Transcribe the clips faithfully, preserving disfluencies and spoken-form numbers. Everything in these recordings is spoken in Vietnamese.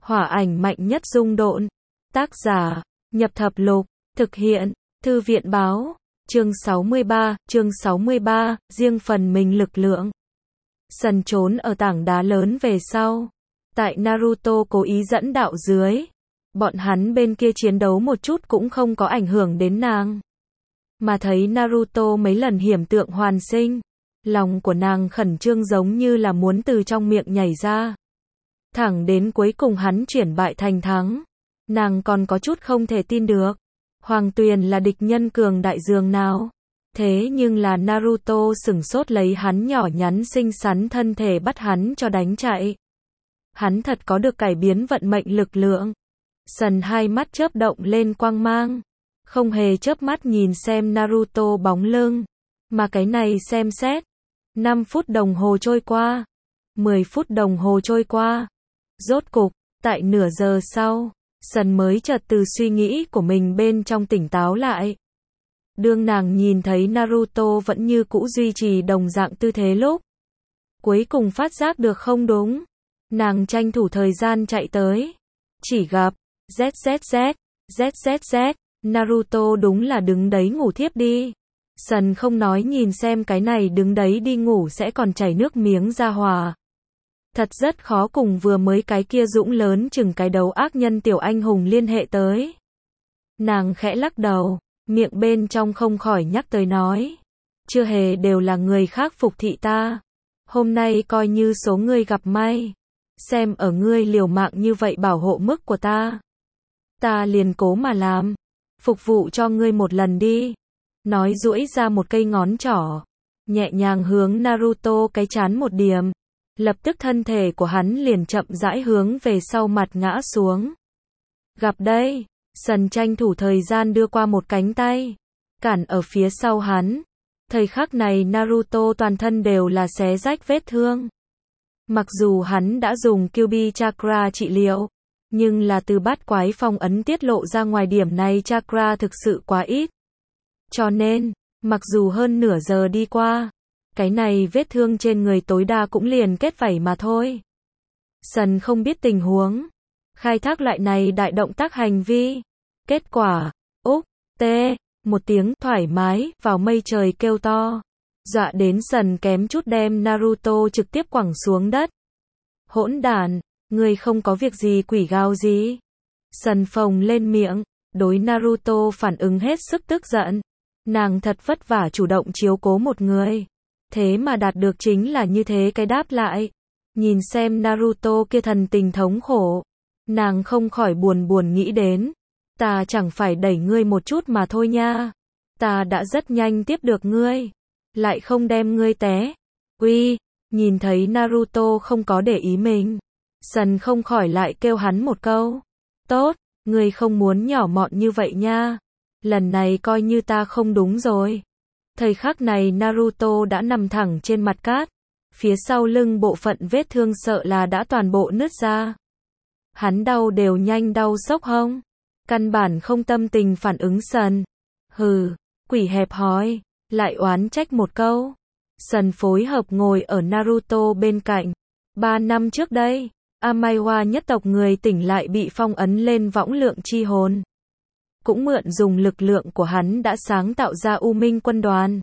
Hỏa ảnh mạnh nhất dung độn. Tác giả, Nhập Thập Lục. Thực hiện, Thư viện báo. Chương sáu mươi ba, chương sáu mươi ba, riêng phần mình lực lượng. Sần trốn ở tảng đá lớn về sau. Tại Naruto cố ý dẫn đạo dưới. Bọn hắn bên kia chiến đấu một chút cũng không có ảnh hưởng đến nàng. Mà thấy Naruto mấy lần hiểm tượng hoàn sinh. Lòng của nàng khẩn trương giống như là muốn từ trong miệng nhảy ra. Thẳng đến cuối cùng hắn chuyển bại thành thắng. Nàng còn có chút không thể tin được. Hoàng Tuyền là địch nhân cường đại dường nào. Thế nhưng là Naruto sửng sốt lấy hắn nhỏ nhắn xinh xắn thân thể bắt hắn cho đánh chạy. Hắn thật có được cải biến vận mệnh lực lượng. Sần hai mắt chớp động lên quang mang. Không hề chớp mắt nhìn xem Naruto bóng lưng. Mà cái này xem xét. năm phút đồng hồ trôi qua. mười phút đồng hồ trôi qua. Rốt cục, tại nửa giờ sau, Sần mới chợt từ suy nghĩ của mình bên trong tỉnh táo lại. Đương nàng nhìn thấy Naruto vẫn như cũ duy trì đồng dạng tư thế lúc. Cuối cùng phát giác được không đúng. Nàng tranh thủ thời gian chạy tới. Chỉ gặp, zzz, zzz, Naruto đúng là đứng đấy ngủ thiếp đi. Sần không nói nhìn xem cái này đứng đấy đi ngủ sẽ còn chảy nước miếng ra hòa. Thật rất khó cùng vừa mới cái kia dũng lớn chừng cái đầu ác nhân tiểu anh hùng liên hệ tới. Nàng khẽ lắc đầu, miệng bên trong không khỏi nhắc tới nói. Chưa hề đều là người khác phục thị ta. Hôm nay coi như số ngươi gặp may. Xem ở ngươi liều mạng như vậy bảo hộ mức của ta. Ta liền cố mà làm. Phục vụ cho ngươi một lần đi. Nói duỗi ra một cây ngón trỏ. Nhẹ nhàng hướng Naruto cái chán một điểm. Lập tức thân thể của hắn liền chậm rãi hướng về sau mặt ngã xuống. Gặp đây, Sần tranh thủ thời gian đưa qua một cánh tay. Cản ở phía sau hắn. Thời khắc này Naruto toàn thân đều là xé rách vết thương. Mặc dù hắn đã dùng Kyuubi Chakra trị liệu. Nhưng là từ bát quái phong ấn tiết lộ ra ngoài điểm này Chakra thực sự quá ít. Cho nên, mặc dù hơn nửa giờ đi qua. Cái này vết thương trên người tối đa cũng liền kết vảy mà thôi. Sần không biết tình huống. Khai thác lại này đại động tác hành vi. Kết quả, úc, tê, một tiếng thoải mái vào mây trời kêu to. Dọa đến Sần kém chút đem Naruto trực tiếp quẳng xuống đất. Hỗn đản, người không có việc gì quỷ gào gì. Sần phồng lên miệng, đối Naruto phản ứng hết sức tức giận. Nàng thật vất vả chủ động chiếu cố một người. Thế mà đạt được chính là như thế cái đáp lại. Nhìn xem Naruto kia thần tình thống khổ. Nàng không khỏi buồn buồn nghĩ đến. Ta chẳng phải đẩy ngươi một chút mà thôi nha. Ta đã rất nhanh tiếp được ngươi. Lại không đem ngươi té. Uy, nhìn thấy Naruto không có để ý mình. Sần không khỏi lại kêu hắn một câu. Tốt, ngươi không muốn nhỏ mọn như vậy nha. Lần này coi như ta không đúng rồi. Thời khắc này Naruto đã nằm thẳng trên mặt cát. Phía sau lưng bộ phận vết thương sợ là đã toàn bộ nứt ra. Hắn đau đều nhanh đau sốc hông. Căn bản không tâm tình phản ứng Sần. Hừ, quỷ hẹp hòi, lại oán trách một câu. Sần phối hợp ngồi ở Naruto bên cạnh. Ba năm trước đây, Amaiwa nhất tộc người tỉnh lại bị phong ấn lên võng lượng chi hồn. Cũng mượn dùng lực lượng của hắn đã sáng tạo ra U Minh quân đoàn.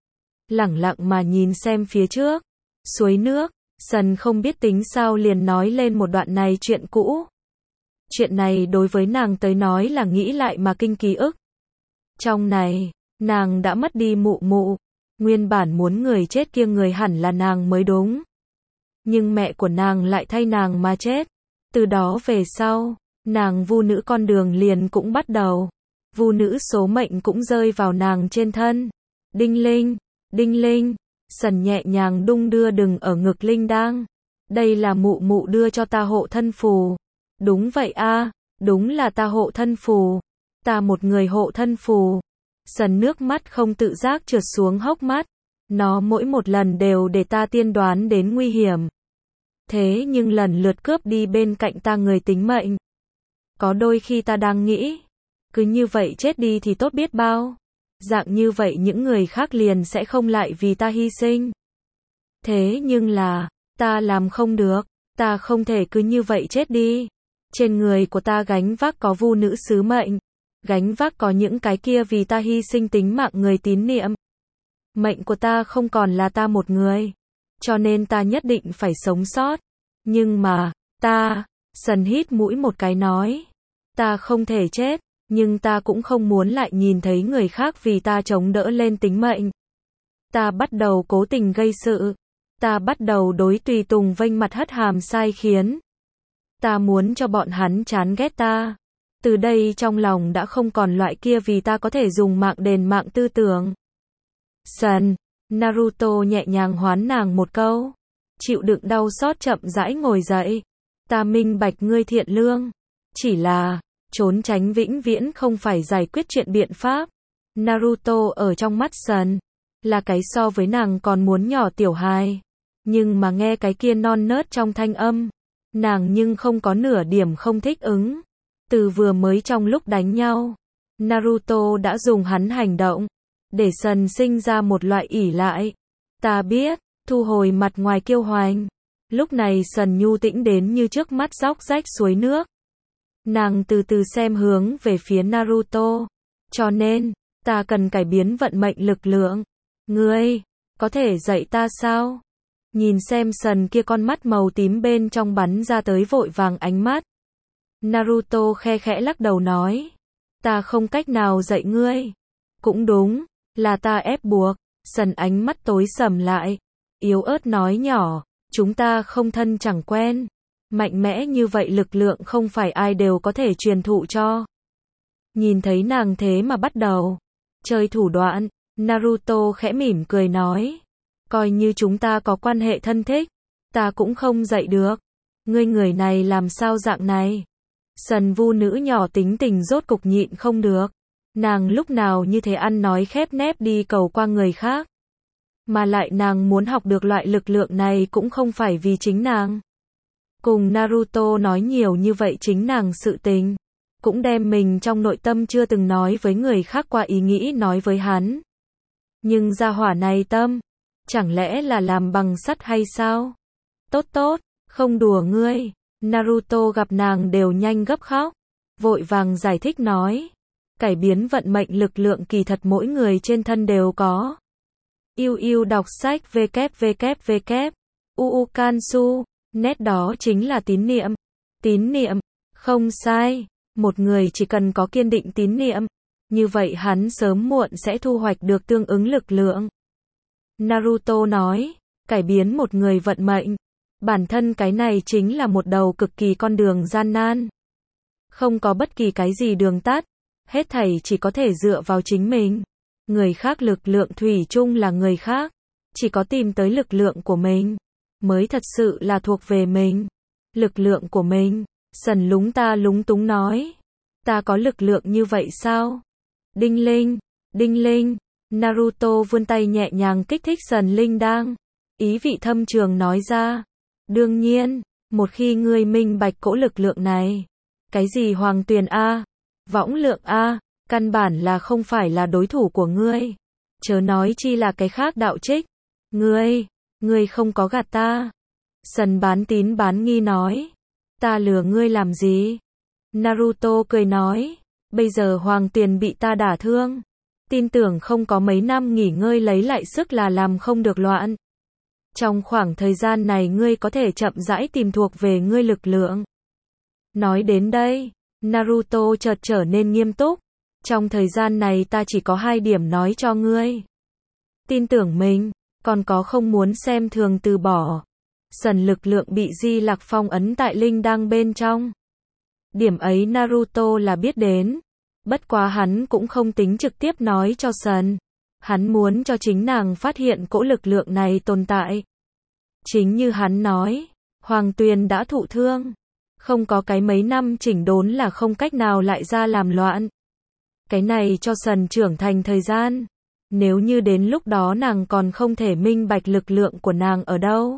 Lẳng lặng mà nhìn xem phía trước. Suối nước, Sần không biết tính sao liền nói lên một đoạn này chuyện cũ. Chuyện này đối với nàng tới nói là nghĩ lại mà kinh ký ức. Trong này, nàng đã mất đi mụ mụ. Nguyên bản muốn người chết kia người hẳn là nàng mới đúng. Nhưng mẹ của nàng lại thay nàng mà chết. Từ đó về sau, nàng vu nữ con đường liền cũng bắt đầu. Vu nữ số mệnh cũng rơi vào nàng trên thân. Đinh linh, đinh linh. Sần nhẹ nhàng đung đưa đừng ở ngực linh đang. Đây là mụ mụ đưa cho ta hộ thân phù. Đúng vậy a, đúng là ta hộ thân phù. Ta một người hộ thân phù. Sần nước mắt không tự giác trượt xuống hốc mắt. Nó mỗi một lần đều để ta tiên đoán đến nguy hiểm. Thế nhưng lần lượt cướp đi bên cạnh ta người tính mệnh. Có đôi khi ta đang nghĩ. Cứ như vậy chết đi thì tốt biết bao. Dạng như vậy những người khác liền sẽ không lại vì ta hy sinh. Thế nhưng là, ta làm không được. Ta không thể cứ như vậy chết đi. Trên người của ta gánh vác có vu nữ sứ mệnh, gánh vác có những cái kia vì ta hy sinh tính mạng người tín niệm. Mệnh của ta không còn là ta một người, cho nên ta nhất định phải sống sót. Nhưng mà, ta, Sần hít mũi một cái nói, ta không thể chết, nhưng ta cũng không muốn lại nhìn thấy người khác vì ta chống đỡ lên tính mệnh. Ta bắt đầu cố tình gây sự, ta bắt đầu đối tùy tùng vênh mặt hất hàm sai khiến. Ta muốn cho bọn hắn chán ghét ta. Từ đây trong lòng đã không còn loại kia vì ta có thể dùng mạng đền mạng tư tưởng. Sần, Naruto nhẹ nhàng hoán nàng một câu. Chịu đựng đau xót chậm rãi ngồi dậy. Ta minh bạch ngươi thiện lương. Chỉ là, trốn tránh vĩnh viễn không phải giải quyết chuyện biện pháp. Naruto ở trong mắt Sần, là cái so với nàng còn muốn nhỏ tiểu hài. Nhưng mà nghe cái kia non nớt trong thanh âm, nàng nhưng không có nửa điểm không thích ứng. Từ vừa mới trong lúc đánh nhau, Naruto đã dùng hắn hành động, để Sần sinh ra một loại ỷ lại. Ta biết, thu hồi mặt ngoài kiêu hoành. Lúc này Sần nhu tĩnh đến như trước mắt róc rách suối nước. Nàng từ từ xem hướng về phía Naruto. Cho nên, ta cần cải biến vận mệnh lực lượng. Ngươi, có thể dạy ta sao? Nhìn xem Sần kia con mắt màu tím bên trong bắn ra tới vội vàng ánh mắt. Naruto khe khẽ lắc đầu nói. Ta không cách nào dạy ngươi. Cũng đúng, là ta ép buộc. Sần ánh mắt tối sầm lại. Yếu ớt nói nhỏ, chúng ta không thân chẳng quen. Mạnh mẽ như vậy lực lượng không phải ai đều có thể truyền thụ cho. Nhìn thấy nàng thế mà bắt đầu chơi thủ đoạn, Naruto khẽ mỉm cười nói. Coi như chúng ta có quan hệ thân thích, ta cũng không dạy được. Ngươi người này làm sao dạng này? Sần vu nữ nhỏ tính tình rốt cục nhịn không được. Nàng lúc nào như thế ăn nói khép nép đi cầu qua người khác. Mà lại nàng muốn học được loại lực lượng này cũng không phải vì chính nàng. Cùng Naruto nói nhiều như vậy chính nàng sự tình. Cũng đem mình trong nội tâm chưa từng nói với người khác qua ý nghĩ nói với hắn. Nhưng gia hỏa này tâm, chẳng lẽ là làm bằng sắt hay sao? Tốt tốt, không đùa ngươi. Naruto gặp nàng đều nhanh gấp khóc. Vội vàng giải thích nói. Cải biến vận mệnh lực lượng kỳ thật mỗi người trên thân đều có. Yêu yêu đọc sách www. Uukansu. Nét đó chính là tín niệm. Tín niệm. Không sai. Một người chỉ cần có kiên định tín niệm. Như vậy hắn sớm muộn sẽ thu hoạch được tương ứng lực lượng. Naruto nói. Cải biến một người vận mệnh. Bản thân cái này chính là một đầu cực kỳ con đường gian nan. Không có bất kỳ cái gì đường tắt. Hết thảy chỉ có thể dựa vào chính mình. Người khác lực lượng thủy chung là người khác. Chỉ có tìm tới lực lượng của mình, mới thật sự là thuộc về mình. Lực lượng của mình. Sần lúng ta lúng túng nói. Ta có lực lượng như vậy sao? Đinh linh, đinh linh. Naruto vươn tay nhẹ nhàng kích thích Sần linh đang. Ý vị thâm trường nói ra. Đương nhiên, một khi ngươi minh bạch cỗ lực lượng này. Cái gì hoàng tuyền A, võng lượng A, căn bản là không phải là đối thủ của ngươi. Chớ nói chi là cái khác đạo trích. Ngươi, ngươi không có gạt ta. Sần bán tín bán nghi nói. Ta lừa ngươi làm gì? Naruto cười nói. Bây giờ hoàng tuyền bị ta đả thương. Tin tưởng không có mấy năm nghỉ ngơi lấy lại sức là làm không được loạn. Trong khoảng thời gian này ngươi có thể chậm rãi tìm thuộc về ngươi lực lượng. Nói đến đây, Naruto chợt trở nên nghiêm túc. Trong thời gian này ta chỉ có hai điểm nói cho ngươi. Tin tưởng mình, còn có không muốn xem thường từ bỏ. Sần lực lượng bị Di Lặc phong ấn tại linh đăng bên trong. Điểm ấy Naruto là biết đến. Bất quá hắn cũng không tính trực tiếp nói cho Sần. Hắn muốn cho chính nàng phát hiện cỗ lực lượng này tồn tại. Chính như hắn nói, Hoàng Tuyền đã thụ thương. Không có cái mấy năm chỉnh đốn là không cách nào lại ra làm loạn. Cái này cho Sần trưởng thành thời gian. Nếu như đến lúc đó nàng còn không thể minh bạch lực lượng của nàng ở đâu.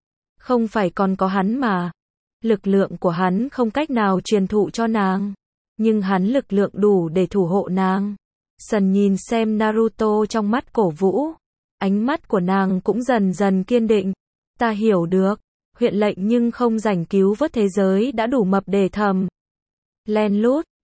Không phải còn có hắn mà. Lực lượng của hắn không cách nào truyền thụ cho nàng. Nhưng hắn lực lượng đủ để thủ hộ nàng. Sần nhìn xem Naruto trong mắt cổ vũ. Ánh mắt của nàng cũng dần dần kiên định. Ta hiểu được. huyện lệnh nhưng không rảnh cứu vớt thế giới đã đủ mập để thầm. Len lút,